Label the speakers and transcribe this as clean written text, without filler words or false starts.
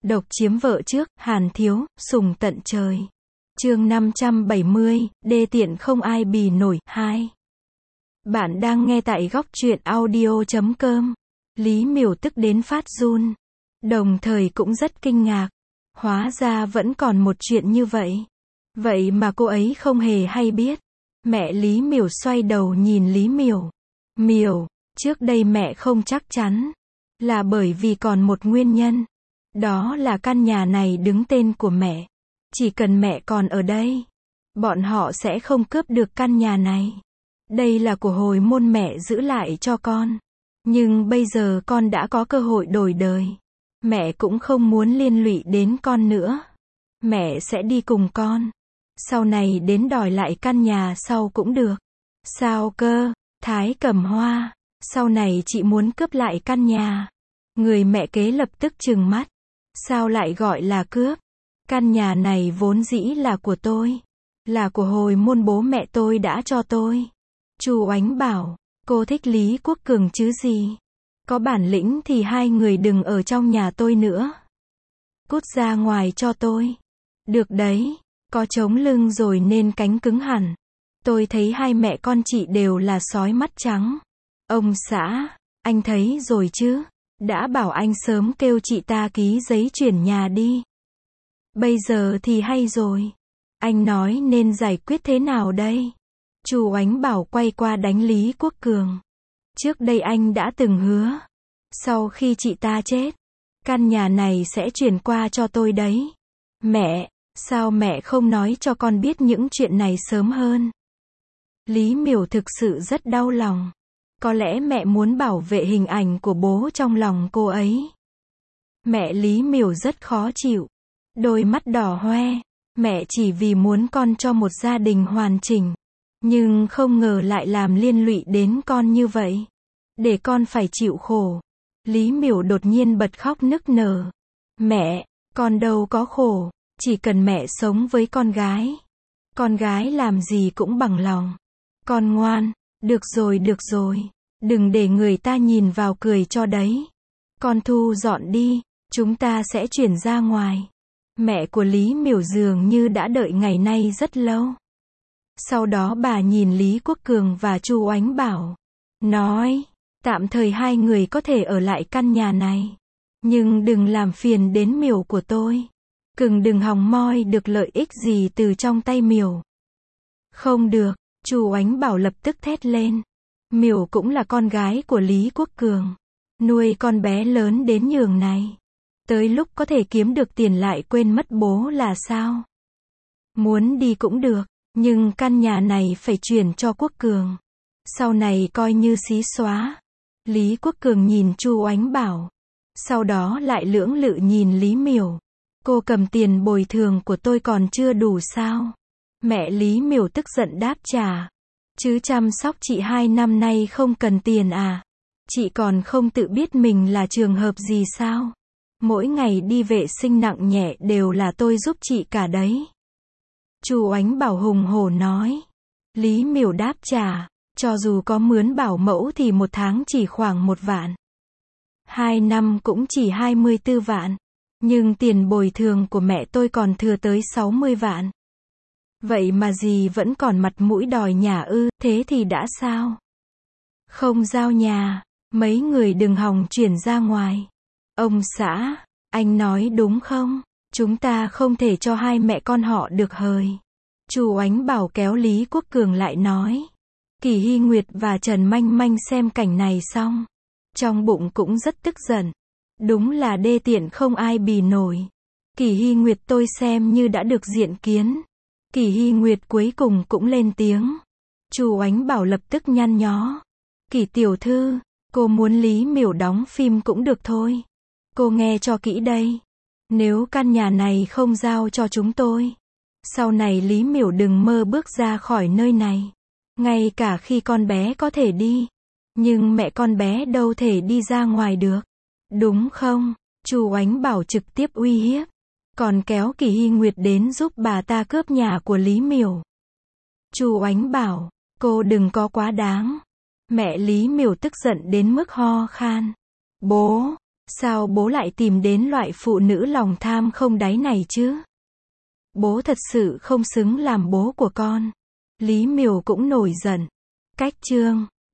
Speaker 1: Độc chiếm vợ trước, Hàn Thiếu, sùng tận trời. Chương 570, đê tiện không ai bì nổi, 2. Bạn đang nghe tại góc truyện audio.com. Lý Miểu tức đến phát run. Đồng thời cũng rất kinh ngạc. Hóa ra vẫn còn một chuyện như vậy. Vậy mà cô ấy không hề hay biết. Mẹ Lý Miểu xoay đầu nhìn Lý Miểu. Miểu, trước đây mẹ không chắc chắn. Là bởi vì còn một nguyên nhân. Đó là căn nhà này đứng tên của mẹ. Chỉ cần mẹ còn ở đây, bọn họ sẽ không cướp được căn nhà này. Đây là của hồi môn mẹ giữ lại cho con. Nhưng bây giờ con đã có cơ hội đổi đời. Mẹ cũng không muốn liên lụy đến con nữa. Mẹ sẽ đi cùng con. Sau này đến đòi lại căn nhà sau cũng được. Sao cơ, Thái Cầm Hoa, sau này chị muốn cướp lại căn nhà. Người mẹ kế lập tức trừng mắt. Sao lại gọi là cướp? Căn nhà này vốn dĩ là của tôi. Là của hồi môn bố mẹ tôi đã cho tôi. Chu Oánh bảo, cô thích Lý Quốc Cường chứ gì? Có bản lĩnh thì hai người đừng ở trong nhà tôi nữa. Cút ra ngoài cho tôi. Được đấy, có chống lưng rồi nên cánh cứng hẳn. Tôi thấy hai mẹ con chị đều là sói mắt trắng. Ông xã, anh thấy rồi chứ? Đã bảo anh sớm kêu chị ta ký giấy chuyển nhà đi. Bây giờ thì hay rồi. Anh nói nên giải quyết thế nào đây? Chu Oánh bảo quay qua đánh Lý Quốc Cường. Trước đây anh đã từng hứa. Sau khi chị ta chết, căn nhà này sẽ chuyển qua cho tôi đấy. Mẹ, sao mẹ không nói cho con biết những chuyện này sớm hơn? Lý Miểu thực sự rất đau lòng. Có lẽ mẹ muốn bảo vệ hình ảnh của bố trong lòng cô ấy. Mẹ Lý Miểu rất khó chịu. Đôi mắt đỏ hoe. Mẹ chỉ vì muốn con cho một gia đình hoàn chỉnh. Nhưng không ngờ lại làm liên lụy đến con như vậy. Để con phải chịu khổ. Lý Miểu đột nhiên bật khóc nức nở. Mẹ, con đâu có khổ. Chỉ cần mẹ sống với con gái. Con gái làm gì cũng bằng lòng. Con ngoan. Được rồi. Đừng để người ta nhìn vào cười cho đấy. Con thu dọn đi. Chúng ta sẽ chuyển ra ngoài. Mẹ của Lý Miểu dường như đã đợi ngày nay rất lâu. Sau đó bà nhìn Lý Quốc Cường và Chu Oánh bảo. Nói, tạm thời hai người có thể ở lại căn nhà này. Nhưng đừng làm phiền đến Miểu của tôi. Cường đừng hòng moi được lợi ích gì từ trong tay Miểu. Không được, Chu Oánh bảo lập tức thét lên. Miểu cũng là con gái của Lý Quốc Cường. Nuôi con bé lớn đến nhường này. Tới lúc có thể kiếm được tiền lại quên mất bố là sao? Muốn đi cũng được, nhưng căn nhà này phải chuyển cho Quốc Cường. Sau này coi như xí xóa. Lý Quốc Cường nhìn Chu Oánh bảo. Sau đó lại lưỡng lự nhìn Lý Miểu. Cô cầm tiền bồi thường của tôi còn chưa đủ sao? Mẹ Lý Miểu tức giận đáp trả. Chứ chăm sóc chị 2 năm nay không cần tiền à? Chị còn không tự biết mình là trường hợp gì sao? Mỗi ngày đi vệ sinh nặng nhẹ đều là tôi giúp chị cả đấy. Chu Oánh bảo hùng hổ nói. Lý Miểu đáp trả. Cho dù có mướn bảo mẫu thì một tháng chỉ khoảng 1 vạn. 2 năm cũng chỉ 24 vạn. Nhưng tiền bồi thường của mẹ tôi còn thừa tới 60 vạn. Vậy mà dì vẫn còn mặt mũi đòi nhà ư? Thế thì đã sao? Không giao nhà. Mấy người đừng hòng chuyển ra ngoài. Ông xã, anh nói đúng không? Chúng ta không thể cho hai mẹ con họ được hời. Chu Oánh bảo kéo Lý Quốc Cường lại nói. Kỳ Hy Nguyệt và Trần Manh Manh xem cảnh này xong. Trong bụng cũng rất tức giận. Đúng là đê tiện không ai bì nổi. Kỳ Hy Nguyệt tôi xem như đã được diện kiến. Kỳ Hy Nguyệt cuối cùng cũng lên tiếng. Chu Oánh bảo lập tức nhăn nhó. Kỳ tiểu thư, cô muốn Lý Miểu đóng phim cũng được thôi. Cô nghe cho kỹ đây. Nếu căn nhà này không giao cho chúng tôi, sau này Lý Miểu đừng mơ bước ra khỏi nơi này. Ngay cả khi con bé có thể đi. Nhưng mẹ con bé đâu thể đi ra ngoài được. Đúng không? Chu Oánh bảo trực tiếp uy hiếp. Còn kéo Kỳ Hy Nguyệt đến giúp bà ta cướp nhà của Lý Miểu. Chu Oánh bảo, cô đừng có quá đáng. Mẹ Lý Miểu tức giận đến mức ho khan. Bố, Sao bố lại tìm đến loại phụ nữ lòng tham không đáy này chứ? Bố thật sự không xứng làm bố của con. Lý Miều cũng nổi giận. Cách chương